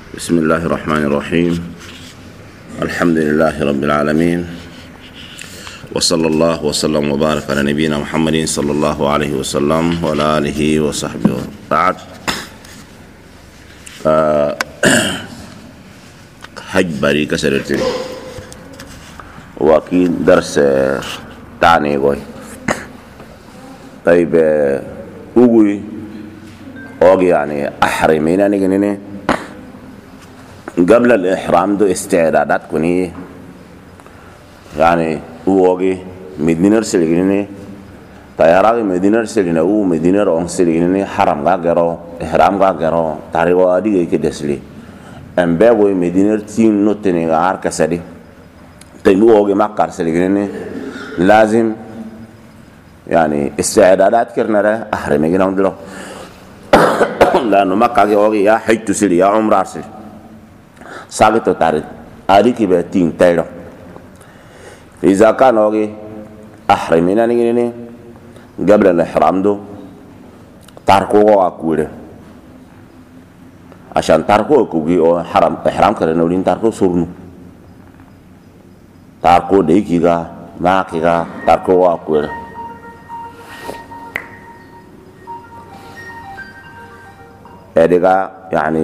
بسم الله الرحمن الرحيم. الحمد لله رب العالمين، وصلى الله وسلم وبارك على نبينا محمد صلى الله عليه وسلم وعلى آله وصحبه. بعد حج بري كسرتي واكيد درس تاني قوي. طيب اوغي اوغي يعني احرمين يعني قبل الإحرام دو استعدادات كوني يعني اوغي مدينة سليني طيارة مدينة سليني او مدينة رون سليني حرم غاغرو إحرام غاغرو تاريخ ادي كدسلي امبابو مدينة تين نوتني غار كسدي طيب اوغي مكار سليني لازم يعني استعدادات كرنا احرمي جنون لانه مكة اوغي يا حج تسلي يا عمره سلي ساقط تاريخ أريكي بتين تيرو إذا كان أوكي أحرمنا نيجي قبل الإحرام دو تاركوا أكوده عشان تاركوا أكوجي أو حرام إحرام كرنا ولين تاركوا سرنو تاركوا ديكيغا ما كيغا تاركوا أكوده هذا يعني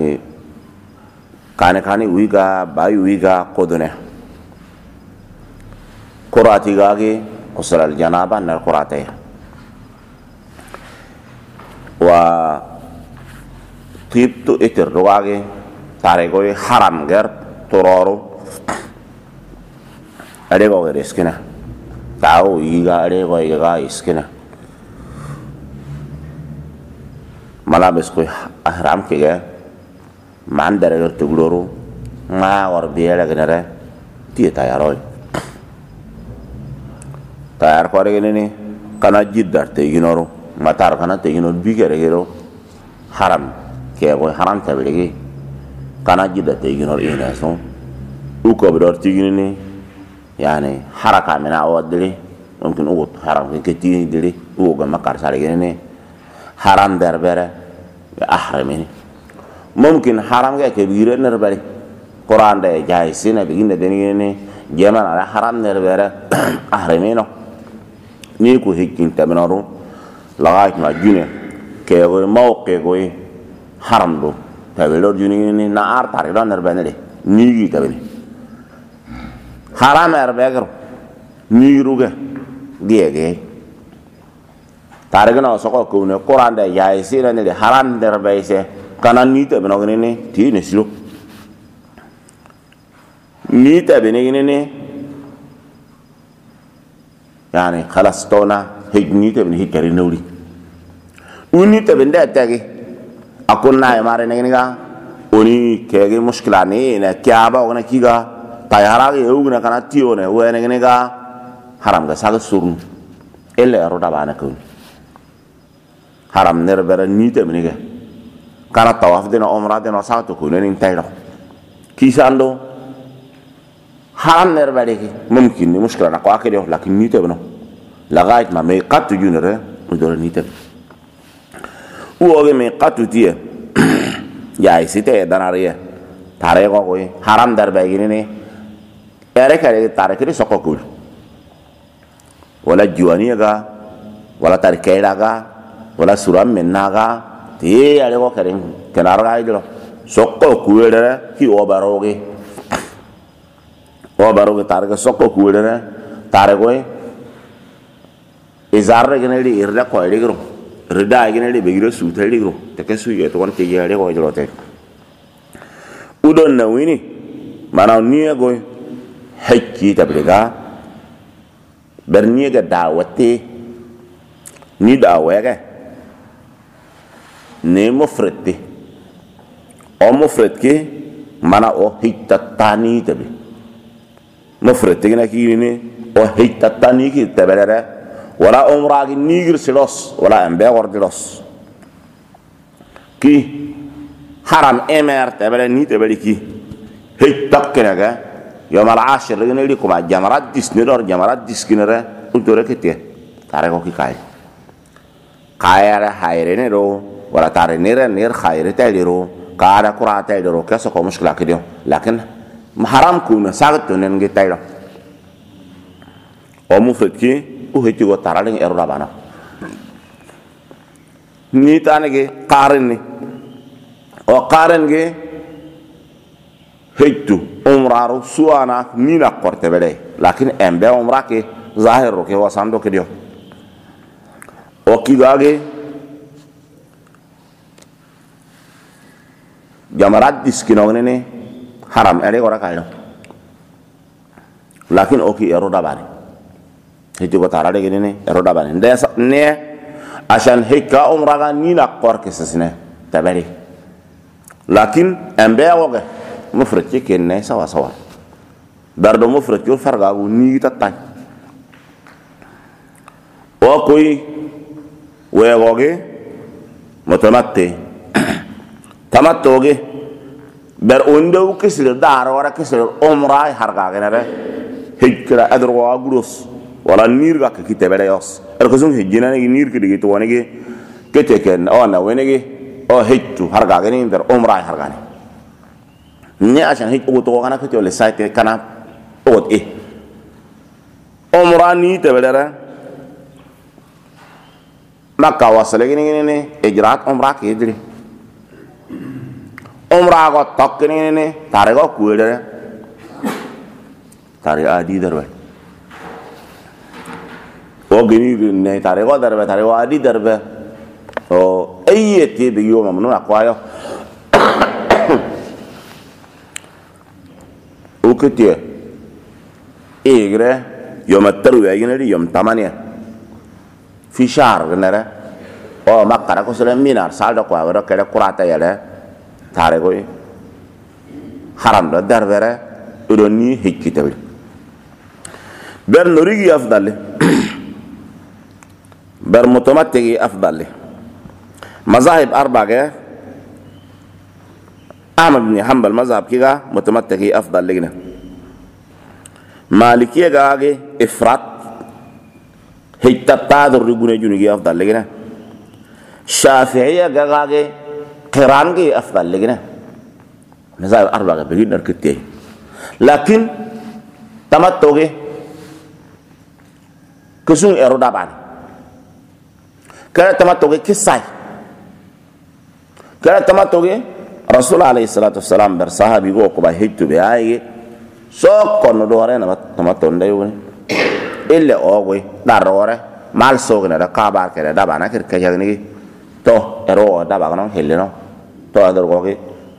كاني ويغا باي ويغا قدنه قراتي غاغي قصر الجنابة نال قراتي و طيبتو اتر رواغي تاريغوي حرام غير ترورو اديغو غير اسكنا تاو يغا اديغو يغا اسكنا ملابس كوي احرام كيغا mandar gertu gloro nga war biela genere tie tayaroy tayar ko rege ni kana jiddar te ginoro matar kana te ginor bigere gero haram ke go haram tabelegi kana jiddar te ginor ina so u ko bidor ti gini yani haraka mina awadli mumkin ugut haram ke ti dili u go makar sare gini haram darbere ahramini ممكن حرام كبيرة نربري قرآن ده جايسين بيجين دنيني جمال على حرام نربري أحرمينه نيكو هيكين تبنارو لغاية ما جوني كيغوي موقع كوي حرام دو تبلور جوني نار تاريخ نربري لي نيجي تبني حرام نربري نيروجه جيه تاريخ ناسقو كونه قرآن ده جايسين نري حرام نربري سه kanan nita benogene ne ti ne silo nita benegene ne yani khalas tona hejnita ben hikari nuri unita benda tagi akunna mare ne ga oni kege mushkila ne na kyaba ona kiga tayara ge ugna kana tione wene ne ga haram ga saga surun elle roda bana kun haram ner bera nita benega karena tawaf dina umrah dina satu kunen intero kisando haram nerbalik mungkin ni muskila nak akhir yo lakin nite beno lagait ma me qatu junere udor nite uoge me qatu tie ya isite danariya tare ko koy haram darba gini ne ere kare tare kiri sokokul wala juaniya ga wala tarkela ga wala suram mennaga ti ale ko karen kenar ga idro sokko kuwere ki obaroge targa sokko kuwere tare ko izarre geneli irda ko eligro rida geneli begiro su teligro te kesu ye to wonte ye ale ko jlote udon na wini mana ni go hekki tabliga berni ga dawate ni dawege ne mufrati o mufrati mana o hitatani tabi mufrati gina ki ni o hitatani ki tabelere wala umra gi nigir silos wala ambe gordilos ki haram emer tabele ni tabeli ki hitakena ga yom al ashir gina li kuma jamarat disnidor jamarat diskinere untore ketie tare ko ki kaya hayre ne ro wala tare nira nir khaire taliro kada kurata do keso ko mushkila kidio lakin haram kuna sagat to nen ge tayro o mufrid ki o heti go taralen eru rabana ni tanege qarin ni o qarin ge hetu umraru suana ni na korte bele lakin embe umra ke zahiru ke wasando kidio o kigage jamarat diskinogne ne haram ere ora kayo lakin oki ero dabani hiti ko tarade gene ne ero dabani ne ashan hikka umraga ni na qorke sesne tabari lakin embe woge mufrid ke ne sawa sawa bardo mufrid ko farga gu ni tatay o koy we woge mutamatti tamattoge ber ondo kisir dar wara kisir umra harga genere hikra adro agros wala nirga ke kitebere yos er ko sun hijina ni nir ke digi to wonige kete ken ona wenige o hiccu harga geni ber umra harga ni asan hiccu to kana ke le site kana ot e umra ni tebere makka wasale geni ni ijrat umra ke idri umra ko tokkini ni tare ko kuede tare adi darbe o gini ne tare ko darbe tare wa adi darbe o ayeti bi yoma manu akwayo o ketie egre yom taru ya gini yom tamania fi shahr gnere o makara ko sele minar saldo ko awro kere kurata yale tare goy haram do darbere do ni hikitabe ber norigi afdal ber mutamatti afdal mazahib arba ge Ahmad bin Hanbal mazhab kiga mutamatti afdal ligna maliki ga ge ifrat hittatta do rigune junigi afdal ligna shafi'i ga ge قران के अफضل लेकिन मज़ाहिब अरबा का बेहद नरकते हैं लेकिन तमत्तो के किसुं एरोडा बानी करे तमत्तो के किस्सा करे तमत्तो के रसूल अलैहि सल्लल्लाहु अलैहि वसल्लम बर साहबी को को हित्तु बे आए सो कोन दोरे न तमत्तो ndey woni ille ogwe darore mal sogne da kabar kere da bana kir kajagni to ero da bagano heleno to ador goge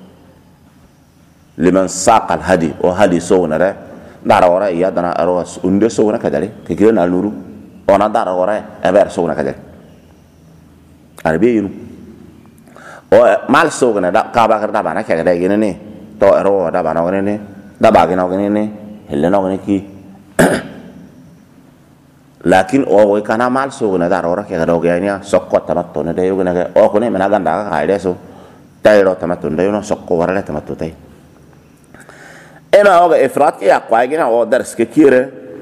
liman saqal hadi o hadi sowna re dara ora ya dana aros unde sowna kadale ke kire na nuru ona dara ora e ber sowna kadale arbe yinu o mal sowna da ka ba da bana ke da gene ne to ero da bana gene ne da ba gene ne heleno gene ki lakin o kana mal sowna dara ora ke da goge nya sokko tamatto ne de yugna ke o ko ne mena ganda ka ide so tayro tamattu ndayo no sokko warale tamattu tay ema oga ifrat ki aqwa gina o dars ke kire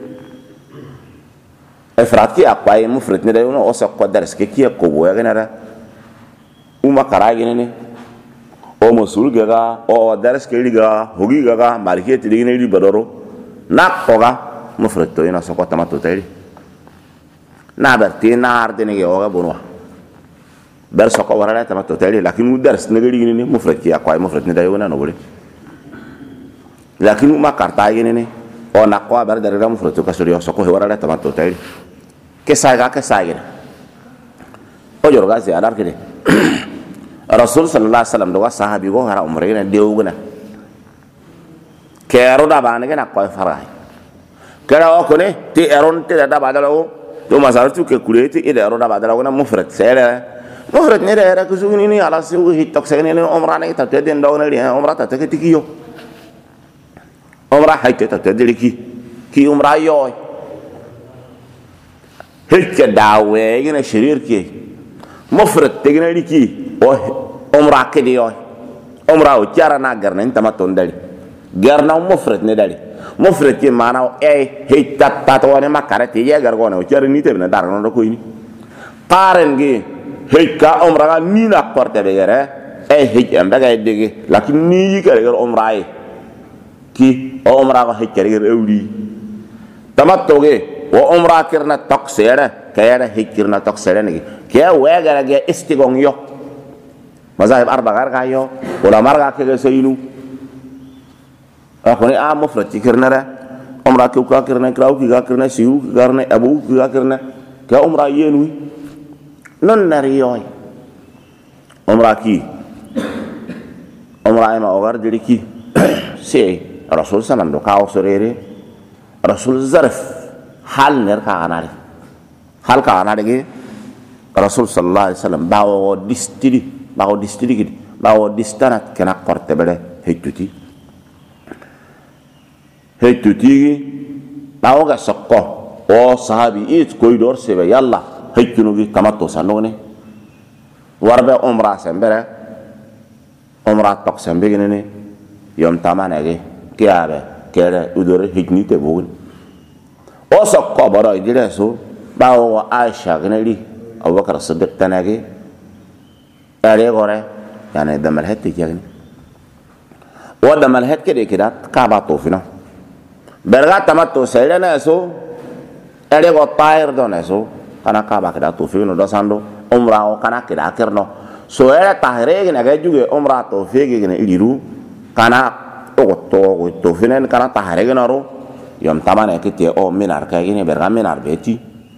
ifrat ki aqwa mufrid ne dayo no o sokko dars ke kiye ko boya gina ra uma karagi ne o musul ga o dars ke liga hogi ga maliki ti digine li badoro na ko ga mufrid to ina sokko tamattu tay na berti na arde ne oga bonwa ber soko warala tamattu tay lakin dars ne gari ni mufrid ki aqwa mufrid ne dayo na no bole lakin ma karta gini ni ona ko ber dari ram fruto kasuri soko warala tamattu tay ke saga o jorga si adar kide rasul sallallahu alaihi wasallam do sahabi go hara umre ne deuguna ke aro da bana gena ko farai kera o ko ne ti eron ti da badalo to masartu ke kuleti ida aro da badalo na mufrid sere mufrid ne era ko sugni ni ala su hitok sene ne umra ne ta den do ne umra ta ke tikiyo umra hayte ta tadiri ki umra yoy hikka dawe gina shirir ki mufrid tegina liki o umra ke di yoy umra o tiara na garna tamatto ndali garna mufrid ne dali mufrid ki mana e hitta ta to ne makare ti ye gargona o tiara ni te na dar no ko ni paren gi hikka umra ga ni na porte be gere hej am daga dege lakin ni kare gar umrai ki o umra ko hej kare gar ewli tamattoge o umra kirna tok sere kayara hej kirna tok sere ni ke wega ga istigong yo mazahib arba gar ga yo wala marga ke ga sayinu akoni a mufrad kirna ra umra ki ka kirna kraw ki ga kirna siu ki garna abu ki ga kirna ka umra yenu non nariyoy umra ki umra ma ogar diri ki se rasul sanan do kaw sorere rasul zarf hal ner ka anare hal ka anare ge rasul sallallahu alaihi wasallam bawo distiri bawo distanat kana korte bele hejjuti bawo ga sokko o sahabi it koydor sebe yalla hejjunugi kamato sanone warbe umra sembere umra tok sembe gene yom tamanage kiabe kere udore hijnite bugun o sokko baro idire so bawo aisha gene li abubakar siddiq tanage are gore yani damal hatti jagni o damal hat kede kidat ka ba to fina berga tamatto selena so are go tair do so kana ka ba kidat to fina do sando umra o kana kida kirno so era tahre gene ga juge umra to fege gene iliru kana o to finen kana tahre gene ro yom tamane kite o minar ka gene berga minar beti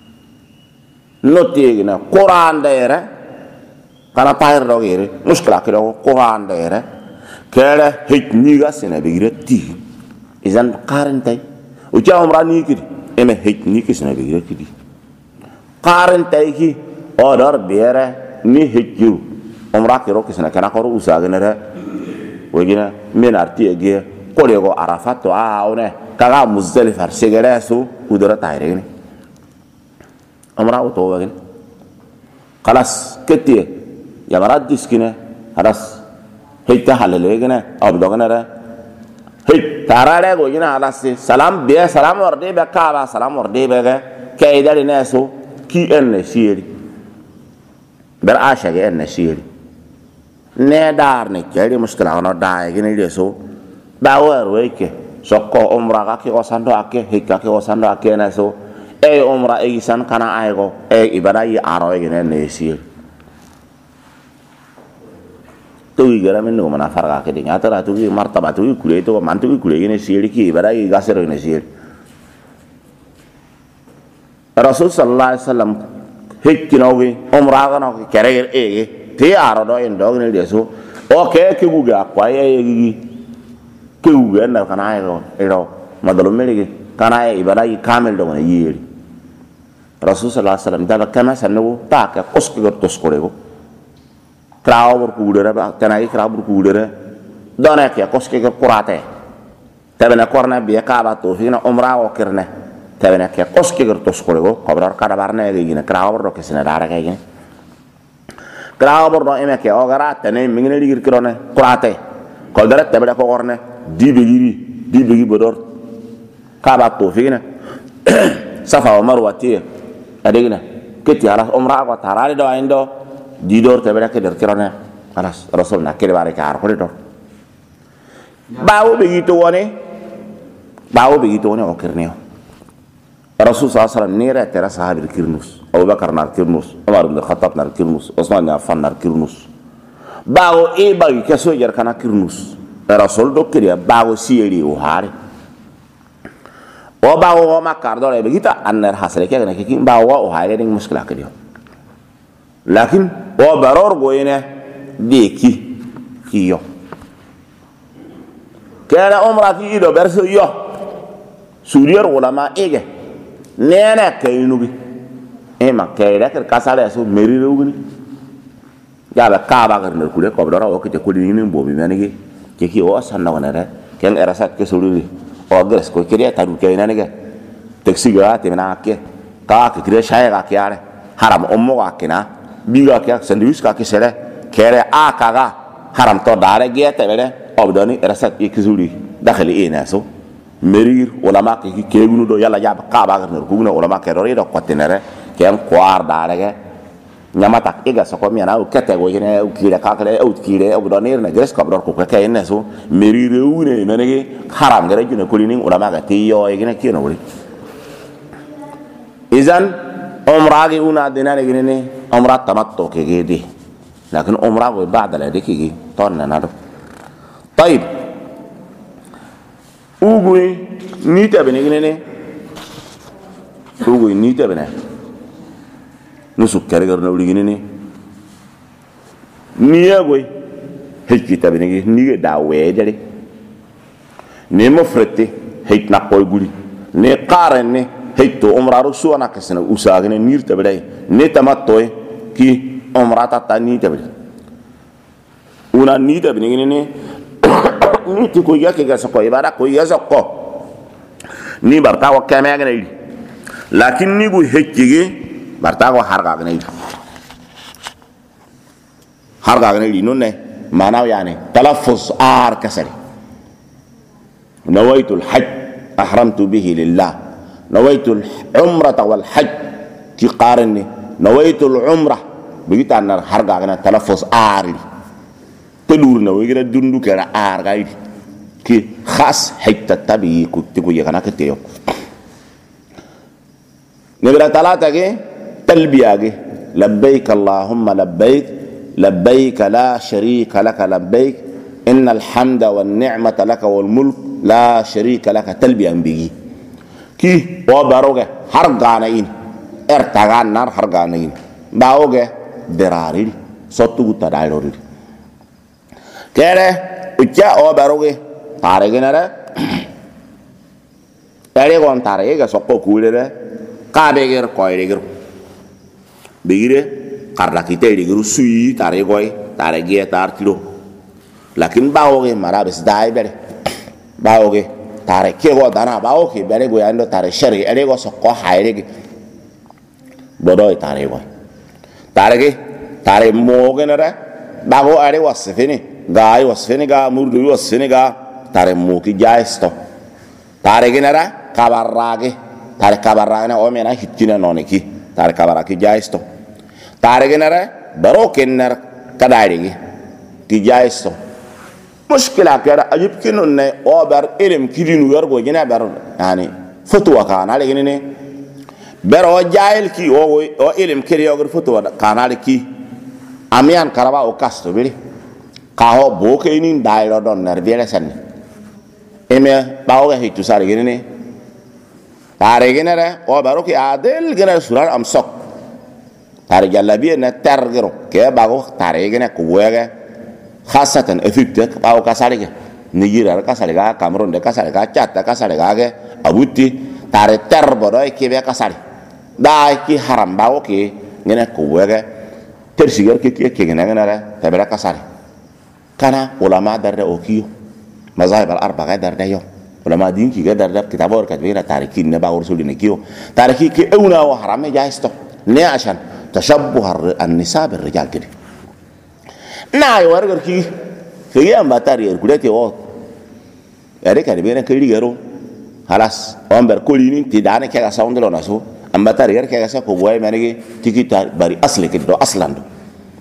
notte gene quran daere kana tahre do gere mushkila kido quran daere kere hikniga sene bigirati izan qarantai o ja umra ni kidi eme hikni kisne bigirati qarantai ki odor biere ni hejju umra kiro kisna kana koru usagenere wegina min arti ege kolego arafat to aune kaga muzdalifa segere su udara tayre ni umra to wegen خلاص كتي يا مراد ديسكنا خلاص هيتا حلليغنا ابدوغنا هي تاراره غوينا خلاص سلام بي سلام وردي بكابا سلام وردي بك كايداري ناسو كي ان سيري بر عاشق ان سيري ندار نكري مشكله انا داي غني ديسو باور ويك سوكو عمره كي وساندو اكي هيكا كي وساندو اكي ناسو اي عمره اي سان كان ايغو اي ابراي ارو غني نسير توي غرا منو منا فرغا كدي ناترا توي مرتبه توي كولي تو مانتو كولي غني سير كي ابراي غاسر غني سير رسول صلى الله عليه وسلم هيكنوغي عمره غنو كرير اي تي ارو دو ان دوغ ني ديسو اوكي كي بوغا كواي اي كي بوغا نا كان ايغو ايرو مدلو ميلي كان اي ابراي كامل دو ييري رسول صلى الله عليه وسلم دابا كما سنو تاك قسك تسكوريغو كراور كودره تناي كراور كودره دونك يا قسك قراته تبنا كورنا بي كابا تو فينا عمره وكرنا تبنا كي قسك تسكوريغو قبر كدا بارنا يجينا كراور دو كسنا دارا كاين كراور دو ايما كي اوغرا تناي ميغنا ديغير كرونا قراته قدره تبدا كو ورنا دي بيغي بدور كابا تو فينا صفا ومروه تي adegina keti alas umrah ko tarari do indo di dor tebeda ke der kirone alas rasul na kede bare kar ko do bawo begitu woni o kirneo rasul sallallahu alaihi wasallam nira tera sahabi kirnus Abu Bakar nar kirnus Umar bin Khattab nar kirnus Utsman bin Affan nar kirnus bawo e bagi keso jar kana kirnus rasul do kede bawo sieri o hare o bawo o makar do be kita annar hasale ke ke bawo o hayre ding muskila ke dio lakin o baror goyene de ki yo kera umra ki do berso yo suriyar ulama ege nena kaynubi e makayra ker kasale so meri rewgni yala kaaba gar ner kule ko do rawo ke ko ni mbobi menigi ke ki o sanna wona re ken erasat ke sururi o gres ko kiriya taru kayna nega taxi ga te na ke ka ke kire shaya ga kyare haram ummo ga kina biga ke sandwich ka ke sere kere a kaga haram to dare ge te bele obdoni rasat ikizuri dakhli ina so merir ulama ke kegunu do yalla jab ka ba gar ko guna ulama ke do do kotinere ken kwar dare ge nyamata ega soko mi na o kete go yene o kire ka kale o kire o do ne gres ko do ko ka ene so meri reune menege haram gare june ko lini ulama ga tiyo e gine kino wuri izan umra gi una dinare gine umra tamattu ke gedi lakin umra go ba'da la dikigi tonna na do طيب ugui ni tabene gine ugui ni tabene nusuk kare garna uli gine ni ya goy hekki tabene gi ni da wedere ne mo frette hek na koy guli ne qaren ne hekto umra rusu ana kasna usagene nir tabere ne tamattoy ki umra ta ni tabere una ni tabene gine ni ti ko yake ga sako ibara ko ya sako ni barta wa kame ga ni lakin ni go hekkige barta go harga ga ni harga ga ni non ne mana yani talaffuz ar kasari nawaitu al-hajj ahramtu bihi lillah nawaitu al-umrah wal hajj ki qarni nawaitu al-umrah bigita nar harga ga talaffuz ar telur na wegera dundu kera ar gaidi ki khas hatta tabi ku tiku yakana keteyo nebra talata ge talbiya ge labbaik allahumma labbaik labbaik la sharika lak labbaik innal hamda wan ni'mata lak wal mulk la sharika lak talbiya bigi ki o baroge har ganain ertagan nar har ganain baoge derari sotu tadairori kere ucca o baroge tare genere tare gon tare ga sokko kulere ka beger koy reger bigire karla kite reger sui tare goy tare ge tar tilo lakin baoge marabes dai bere baoge tare ke go dana baoge bere go yando tare shari ere go sokko hayrege bodoy tare go tare ge tare mo genere bago are wasfini gai wasfini ga murdu wasfini ga tare muki jaisto tare genera kabarrage tare kabarrage na o mena hitina noneki tare kabarrage jaisto tare genera baro kenner kadairigi ki jaisto mushkila kera ajib kinun ne o bar ilim kidinu yargo gena bar yani fatwa kana le gene baro jail ki o ilim kiri yogur fatwa kana le ki amian karaba o kasto biri kaho boke ini dairo don nerbiere sanni eme bawo ga hitu sare gene tare gene re o baro ki adel gene surar am sok tare jalabi na tergero ke bago tare gene ko wege khasatan efekte bawo ka sare ge nigira ka sare ga cameroon de ka sare ga chat ka sare ga ge abuti tare terbo do ke be ka sare dai ki haram bawo ki gene ko wege tersiger ke gene re tabera ka sare kana ulama darda okiyo mazahib al-arba'a darda yo ulama din ki darda kitabor kadbira tarikin ne ba ursul ne kiyo tariki ki euna wa harame jaisto ne ashan tashabbuh an-nisa bil rijal kidi na yo wargar ki ki am batari kudete o ere kadbira kiri garo halas on ber kolini ti dane ke ga sawndelo naso am batari ke ga sa ko boy menegi tikita bari asli kido aslando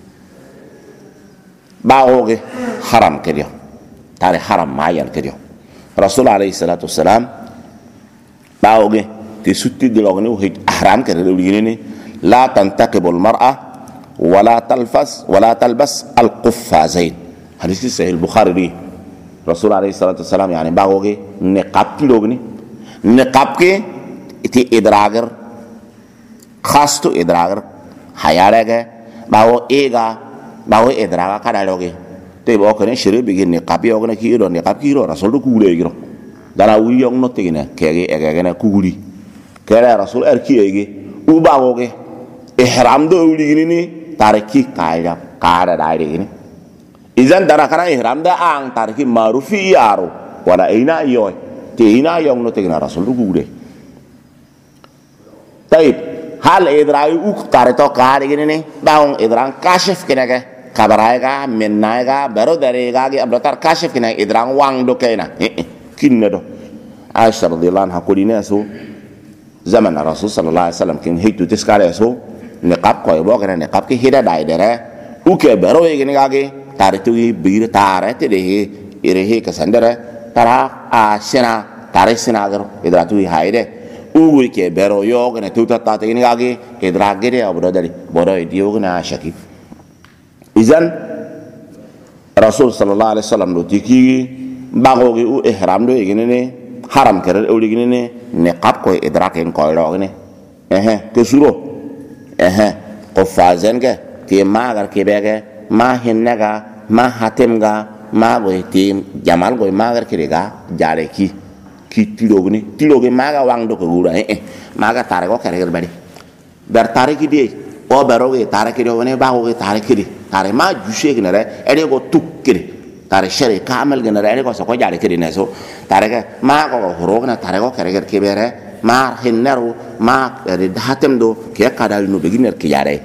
baoge haram kediyo tare haram mayan kediyo rasul alayhi salatu wassalam baoge ti sutti de logni o haram kediyo ligini la tantaqibu al mar'a wala talbas al quffazain hadith sahih al bukhari rasul alayhi salatu wassalam yani baoge niqab ti logni niqab ke ti idragar khas to idragar hayarege bawo ega bawo edraga kada loge te bo ko ne shiri bigi ni qabi o ne ki do ni qabi ro rasul ku gure giro dara wi yong no tegina kege ege ne ku guri kere rasul er ki ege u bawo ge ihram do uli ni tariki kaya kada dai ni izan dara kana ihram da ang tariki marufi yaro wala ina yo te ina yong no tegina rasul ku gure taib hal edragi u tare to kare ni bawo edrang kashif kenege kabaraiga menaiga baru dari gagi abdotar kashif kena idrang wang do kena kinna do Aisyah radhiyallahu anha kulina so zaman Rasul sallallahu alaihi wasallam kin hitu tiskare so ne kap ko bo gane ne kap ki hida dai dere u ke bero ye gine gage tare tu bir tare te de ire he ka sandere tara a sina tare sina garo idra tu haide u ke bero yo gane tu ta te gine gage idra gere abro dari boro dio gna shaki izan rasul sallallahu alaihi wasallam do tiki bago ge u ihram do gine ne haram kere o gine ne kap ko idra ken ko ro gine ke suro ko fazen ke magar ke bege ma hinnaga ma hatemga ma go tim jamal go magar kirega jare ki tilogne maga wang do ko gura maga tare ko kare bari ber tare ki de o baro ge tare ki do ne ba go ge tare ki tare ma jushe ki nare ere go tukkiri tare shere kamal ge nare ere ko so ko jare ki ne so tare ga ma go horo na tare ko kare ki bere ma hinnaru ma hatem do ke kadal no beginer ki jare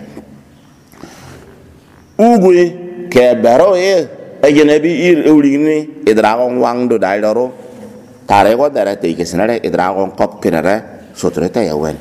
ugue ke baro ajnabi ir euligni idragon wangdo daidoro tare ko dara te ke senare idragon kop kenare sotreta yawen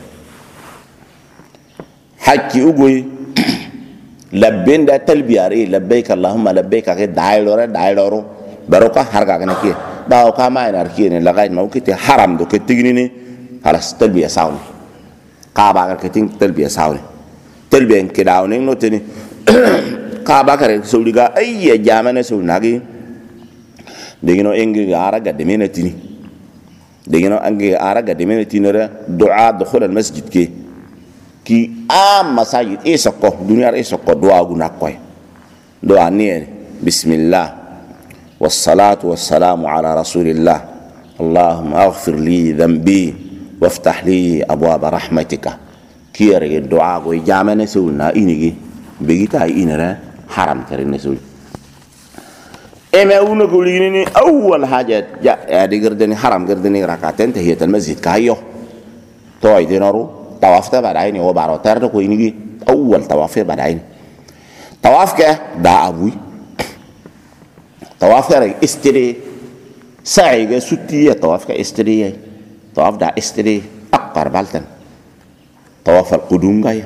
hakki ugue labbenda talbiyari labbaik allahumma labbaik ke daidoro baro ka harga kana ke ba ka ma ina ki ne lagai no ke haram do ke tigni ni halas talbiya sauni ka ba ke ting talbiya sauni talbiya ke dawne no teni ka bakare sauliga ayya jamana saunagi degino engi ara gadde menatini degino angi ara gadde menatinere du'a dukhul al masjid ki am masajid isaqo dunya isaqo du'a guna koy du'a ni bismillah wassalatu wassalamu ala rasulillah allahumma aghfir li dhanbi waftah li abwaab rahmatika kiyere du'a go jamana sauna inigi begita inere haram karen nesul ema uno ko ligini awwal haja ya digerdeni haram gerdeni rakaten tahiyat al masjid kayo to ay dinaru tawaf ta badaini o baro tardo ko inigi awwal tawaf badaini tawaf ka da abui tawaf ka istiri sa'i ga sutti tawaf ka istiri tawaf da istiri aqar baltan tawaf al qudum gaya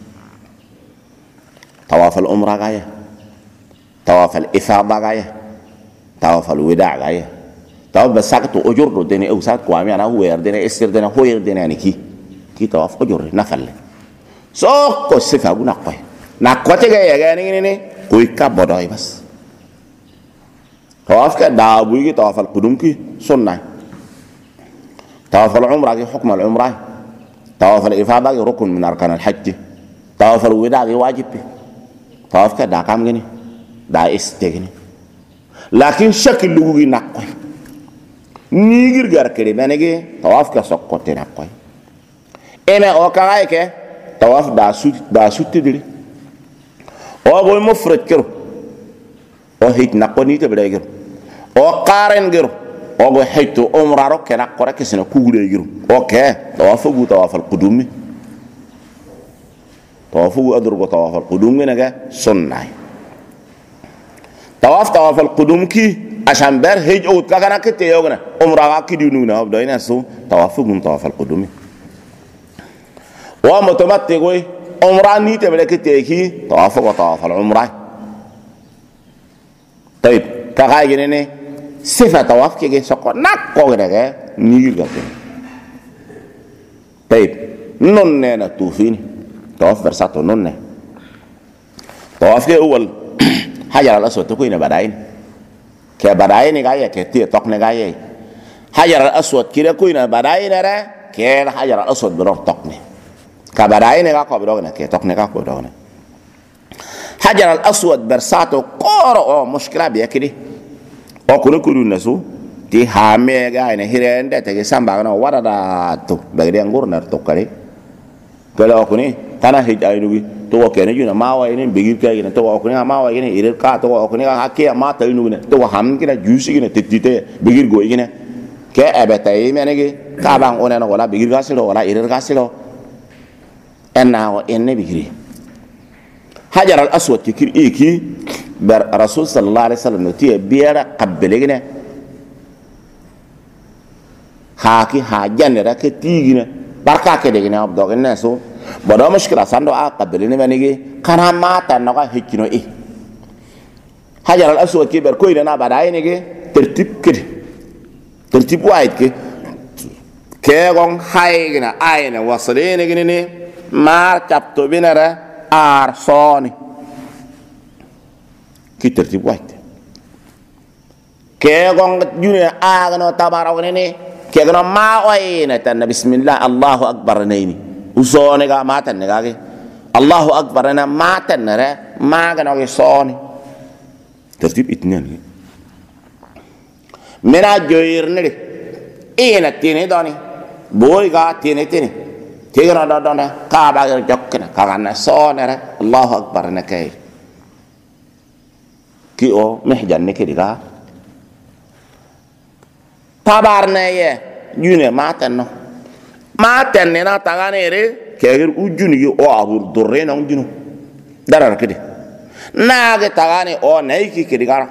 tawaf al umrah gaya طواف الإفاضة غاية طواف الوداع غاية طواف بساقط أجر دني أو ساق قوامي أنا هو يردنا إستر دنا هو يردنا يعني كي طواف أجر نفل سوق الصفة أقول نقوي تجاي يعني كوي كابوداي بس طواف كدابوي طواف القدوم كي سنة طواف العمرة كي حكم العمرة طواف الإفاضة ركن من أركان الحج طواف الوداع واجب طواف كدا كام gini da istegni lakin shakil lugi nakoy nigir gar kere benege tawaf ka sokkote nakoy ene o kaay ke tawaf da sutti diri o go mufrad kero o hit nakoni te bele gero o qaren gero o go hitu umra ro ke nakore ke sene kugure gero o ke tawaf gu tawaf al qudumi tawaf gu adur go tawaf al qudumi naga sunnah tawaf al qudum ki عشان بير هيج أو كأنا كتير يوغنا عمره كيدونونا أبداينا سو توافقون توافق القدومي ومتمتع قوي عمره نيته بلا كتير كي توافق العمره طيب كغاي جنني صفة توافق كي سكوا نكوا كده نيجي كده طيب نوننا توفين توافق برساتو نوننا توافق أول حجر الأسود تكوينه بداين كبداين غاية كتير تقني غاية حجر الأسود كده كوينه بداين را كير حجر الأسود بروح تقني كبداين غاكو بروحنا كي تقني غاكو بروحنا حجر الأسود برساتو قارو مشكلة بيكدي أو كل الناسو تي هامي غاية نهيرين ده تيجي سامبعنا وردا تو بعدين أنغور نرتو كاري كلا أكوني تانا هيج أينوي تو كأنه يجينا ما وينين بيجيب كأنه تو أكوني ما وينين إيرك كا تو أكوني هكيا ما تاينوي تو هم كنا جوسي كنا تتيته بيجيب قوي كنا كأبتاي مانه كي كابان أونا ولا بيجيب كاسلو ولا إيرك كاسلو أنا إنه بيجري حجر الأسود كير إيكي الرسول صلى الله عليه وسلم نتيه بيرا قبلنا هاكي حاجة نرا كتيجنا بركة كده جنا أبدأ الناس bodo mushkila sando a qadalini manigi kana mata no ga hikino hajar al aswad ki ber ko ina badaay ni ge tertib wait ke gong haygina ayna wasalini gini mar capto binara ar soni ki tertib wait ke gong june agno tabaraw ni ke gno ma oyna tan bismillah allahu akbar nayni usone ga matan ne ga allahu akbar na matan re ma gno ge soni tertib itnen mena joyir ne ina tini doni boy ga tini tigana dona ka ba ga jokkena ka na sonere allahu akbar na kay ki o mehjan ne ke diga tabar ne ye yune maten ne na tagane re ke ujuni yo o abur dorre na ujunu darar kedi na ga tagane o nei ki ke diga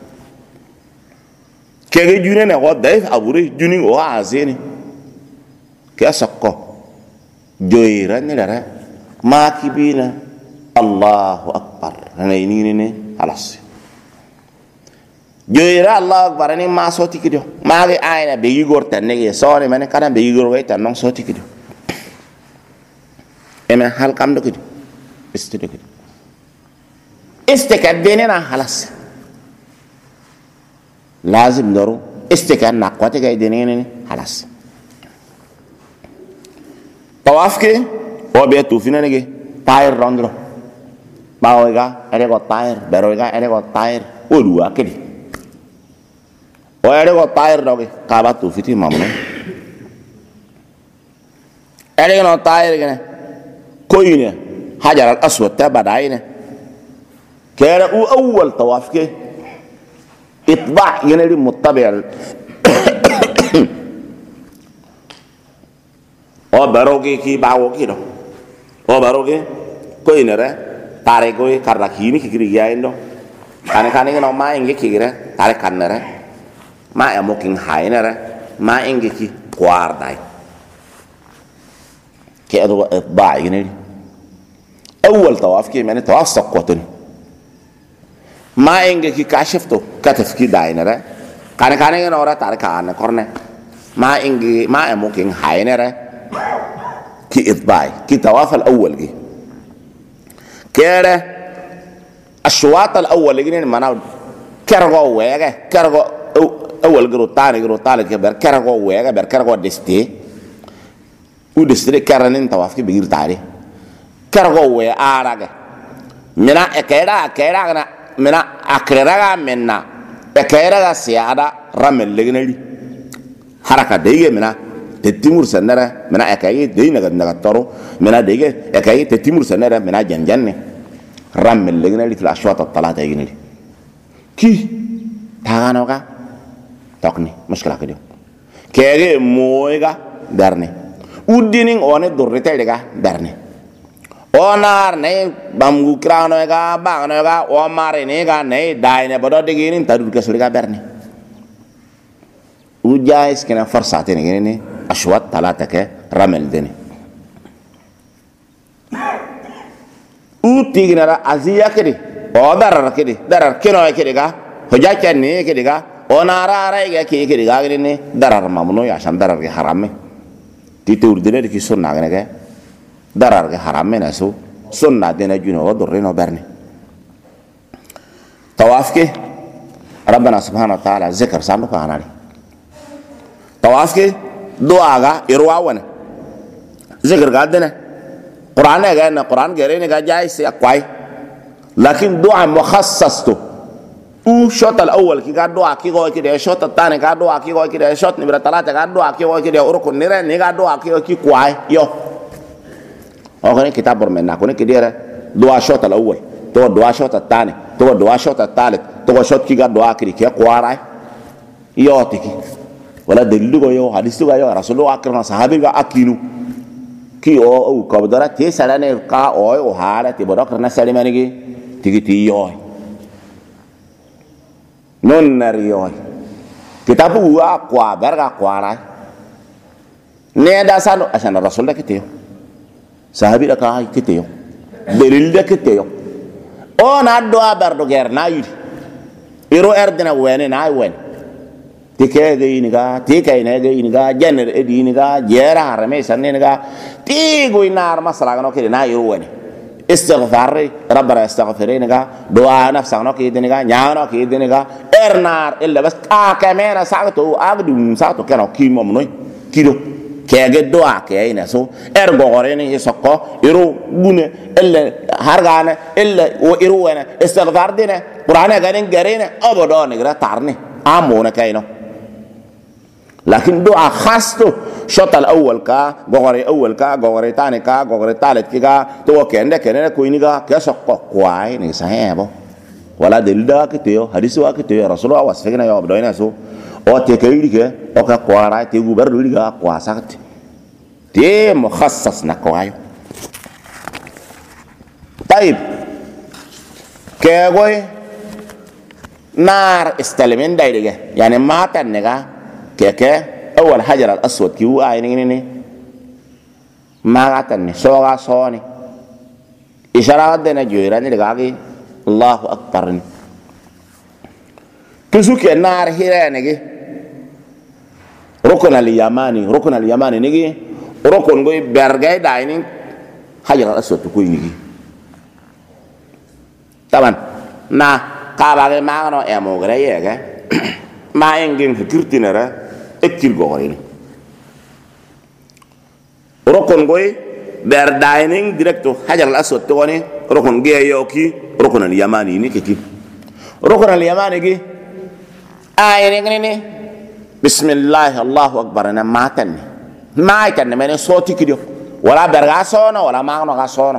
ke june ne o dai abure juni o azeni ke sakko joyira ne dara ma kibina allahu akbar ne ni alas joyira allahu akbar ni ma soti kido ma ge ayna be yigor tan ne so ne mane kana be yigor way tan non soti kido eme hal kam do kido istido kido istikad denena halas lazim doru istikan nakwate gay denene halas tawaf ke o be tu fina nege tayr rondro baoga ere go tayr beroga ere go tayr o duwa kedi o ere go tayr doge kaba tu fiti mamno ere no tayr gene koyne hajar al aswad tabadaine kera u awwal tawaf ke itba' yeneri muttabi' o baroge ki bawo ki do o baroge ko inere tare ko karra kini ki giri yaindo kane no ma inge ki gire tare kannere ma ya mokin hainere ma inge ki kwardai ke ado itba' yeneri awwal tawaf ki mane tawaf saqwatun ma inge ki kashifto kataf ki dainere kane no ora tare kan korne ma inge ma mokin hainere ki itba'i ki tawaf al-awwal gi kere ashwat al-awwal gi ne mana kergo wege kergo awwal gro tani ke ber kergo wege ber kergo desti u desti keranin tawaf ki bigir tari kergo we araga mina ekera na mina akrera menna ekera siada ramel legnali haraka dege mina tetimur sanara mina akayi de naga toro mina dege akayi tetimur sanara mina janjanne ramel legnali fil ashwat at-talata ginali ki taganoga tokni mushkila kedi kege moyga darne uddinin one dorrete lega darne onar ne bamgu krano ga bangno ga o mare ne ga ne dai ne bodo de gini tadur ke suri ga berne ujais kena forsate ne gini ashwat talata ke ramel deni uti ginara aziya kedi o darar keno kedi ga hoja kenni kedi ga onara ara ga kedi ga gini darar mamno ya shan darar ge harame titur dene ki sunna ga darar ge haram na so sunna dina juno wadurino berni tawaf ke rabbana subhanahu wa ta'ala zikr samu ko hanani tawaf ke doa ga irwa wana zikr ga dina qur'an gere ne ga jais akwai lakin doa mukhassas to u shot al awwal ki ga doa ki go ki de shot tane ga doa ki go ki de shot ni bra talata ga doa ki go ki de urkun ni re ni ga doa ki kwai yo أغني كتاب برمنا كونه كديرة دعاء شوط الأول تو دعاء شوط الثاني تو دعاء شوط الثالث تو شوط كي قد دعاء كذي كي قوارع يعطيك ولا دليل يو حديث يو رسول الله أكرم صحابي أكينو كي أو كبدرة تيسالني كا أو هذا تبرك رنا سالي منيجي تيجي تيجي نون نريوي كتاب هو قوارع قوارع نيدا سانو عشان الرسول ده كتير sahabi da ka kite yo delil da kite yo o na do abardo ger na yidi iro erdina wene na wen tike ga iniga tike ina ga iniga jener edi iniga jera harame sanne iniga tigo inar masala no kede na iro wene istighfar rabbana astaghfirina doa nafsa no kede iniga nyaano kede iniga ernar illa bas ka kamera sa'to agdum sa'to kana kimo mnoy kido kege doa ke ina so gogore ni sokko iro bune illa hargane illa o iro wene istighfar dine qur'ana ganin garene obodo ni gra tarni amona kayno لكن دعاء خاصته شوط الأول كا غوري أول كا غوري تاني كا غوري ثالث كا تو كأنه كأنه كويني كا كسق قواي نساه بو ولا دليل ده كتير حديث واحد كتير رسول الله وصفنا يا بدوينا سو أو تكيري كا أو كقوارا تيجو بردولي كا قواسات تي مخصص نقوايو طيب كأقوي نار استلمين دايرة يعني ما تنجا كيكه اول حجر الاسود كيو عينيني ما غتني سوغا سوني اشاره دنا جويراني دغاغي الله اكبر كسوك النار هيرانيغي ركن اليماني نيغي ركن غوي برغاي دايني حجر الاسود كوي نيغي طبعا نا كاباغي ماغنو اموغرا ييغا ما ينجن فكرتنا اكيل غورين ركن غوي برداينين ديريكتو حجر الاسود توني ركن غي يوكي ركن اليماني ني كيكي ركن اليماني غي ايني بسم الله الله اكبر انا ما تن من صوتي كيدو ولا برغاسونا ولا ماغنو غاسونا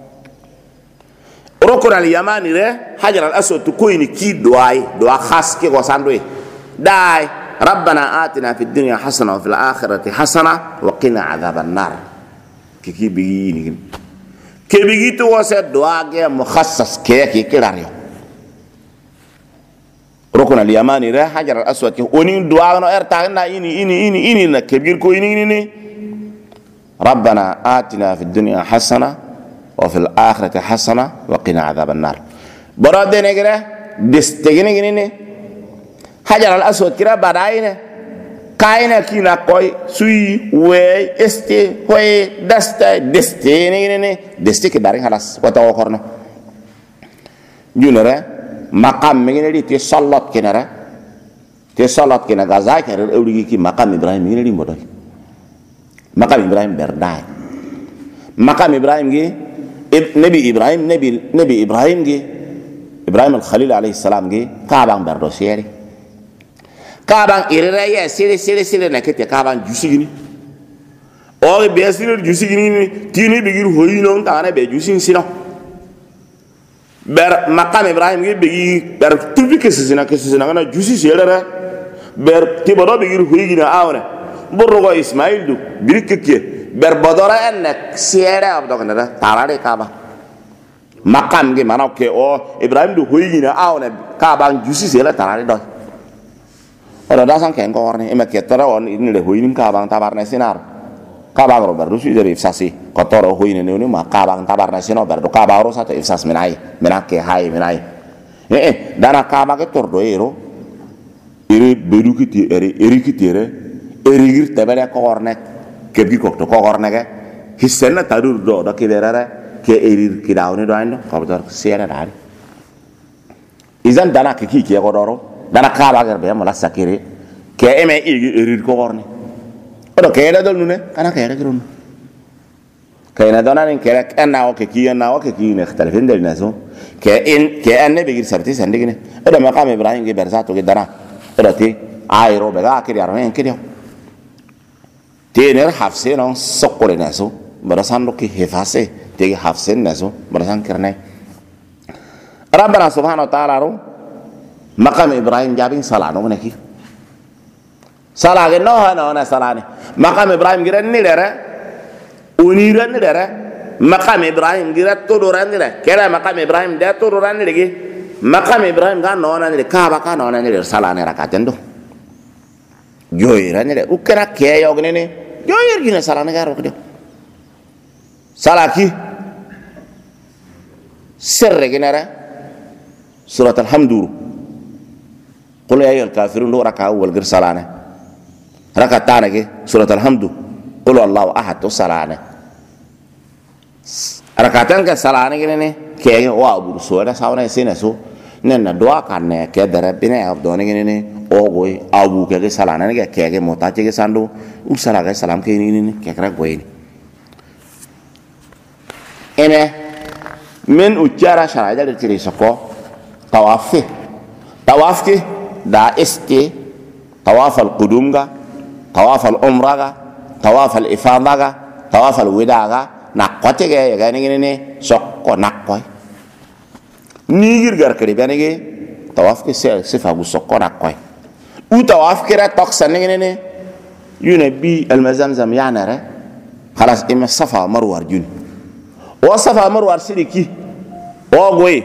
ركن اليماني ده حجر الاسود تكويني كي دواي خاص كي غوساندوي داي ربنا آتنا في الدنيا حسنة وفي الآخرة حسنة وقنا عذاب النار كي بيجيني كي بيجي توسع دعاء مخصص كي كلاريو ركن اليماني ده حجر الأسود كي ونين دعاء نو ارتاعنا إني كبير كو إني ربنا آتنا في الدنيا حسنة وفي الآخرة حسنة وقنا عذاب النار براد نجرة دستجني حجر الأسود كده بداينه كاينه كينا كوي سوي وي استي هوي دستي كدارين خلاص وتو كورنا جونره مقام ميني تي صلات كنره تي صلات كنا غزا كره اولي كي مقام ابراهيم ميني موداي مقام ابراهيم برداي مقام ابراهيم جي نبي ابراهيم جي ابراهيم الخليل عليه السلام جي كابان بردو سيري كابان إيريا سيري نكتة كابان جوسيني أو بيسير جوسيني تيني بيجير هوينون تانا بيجوسين سينا بر مقام إبراهيم بيجي بر تبي كسينا أنا جوسي سيرة بر تبرا بيجير هوينا أونه بروغا إسماعيل دو بريككيه بر بدورا أنك سيرة أبدوكنا ده تارا كابا مقام جي مانو كي أو إبراهيم دو هوينا أونه كابان جوسي سيرة تارا ده Ora dasang keng korne emak ketara on ini le huinin kabang tabarna sinar kabang ro baru su dari ifsasi kotoro huinin ini ma kabang tabarna sino baru kabang ro satu ifsas menake hai menai dana kabang ke tordo ero iri bedu kiti eri kitire eri gir tabare korne kebi kokto korne ke hissenna tadur do da kiderare ke eri kidawne do ando kabdar siara dari izan dana ke ki kodoro dana kaba garbe mala sakire ke eme irir ko gorne odo ke da dolune kana ke regrun ke na dona nin ke na o ke ki ne ikhtalafin del naso ke anne bigir sarti sandigine odo maqam ibrahim ge berzato ge dana odo ti ayro be ga kiri armen kiri tener hafse non sokore naso barasan ke hefase te hafsen naso barasan kirne rabbana subhanahu wa ta'ala ro مقام إبراهيم جابين صلاة نونكي صلاة نوها صلاة مقام إبراهيم جرا نيرة ونيرة نيرة مقام إبراهيم جرا توران نيرة كلا مقام إبراهيم ده توران نيرة مقام إبراهيم كان نونا نيرة كابا كان نونا نيرة صلاة نيرة كاتندو جويرة نيرة وكنا كيا يوغني جوير جينا صلاة نيرة كده salaki sirre ginara surat alhamdu qul ya ayyuhal kafirun do raka wal gir salana raka tanage surat alhamdu qul allahu ahad to salana rakatan ka salana gine ke wa abu so da sawana sene so nenna doa kanne ke dara bine abdone gine o goy abu ke salana ne ke mota ke sandu usala ga salam ke ni ke kra goyni ene men ujara sharaja de tiri soko tawaf ke da isti tawaf al qudum ga tawaf al umra ga tawaf al ifada ga tawaf al wida ga nakote ga ni sokko nakoy ni gir gar kare bane ge tawaf ke se fa gu sokko nakoy u tawaf ke ra toksa ni yune bi al mazamzam yana ra khalas ima safa marwa jun o safa marwa siriki o goy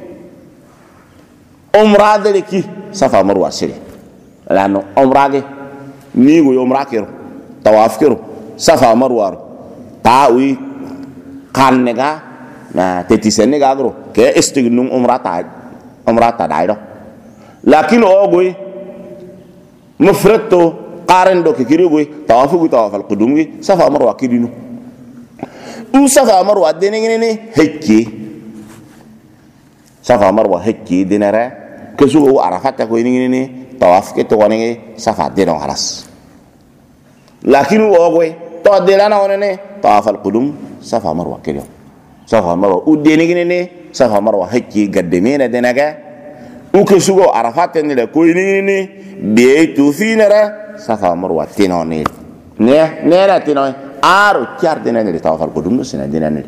umra de ki safa marwa siri lano umra ge ni go umra kero tawaf kero safa marwa tawi kannega na teti senega gro ke istignum umra ta daido lakin o goy mufrato qarendo ke kiri goy tawaf al qudum gi safa marwa kidinu u safa marwa de ni hekki safa marwa hekki dinara ke sugo arafat ko ni tawaf ke to woni safa de no halas lakin o goy to de lana wonene tawaf al qudum safa marwa kiri safa marwa u de ni safa marwa hekki gadde mena denaga u ke sugo arafat ni le ko ni be tu finara safa marwa tino ni ne la tino aro char de ni tawaf al qudum sina de ni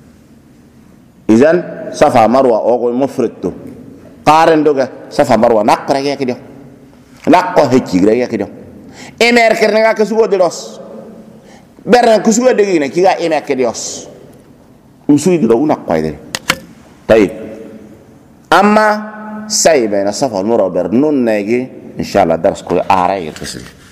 izan safa marwa o ko mufridtu qaren doga safa marwa nakra ya kido nakko hekki gra ya kido emer kernga ke sugo de los berna ke sugo de gine ki ga emer ke dios usui do una qaide tayib amma saybe na safa marwa ber non negi inshallah dars ko ara yirkisi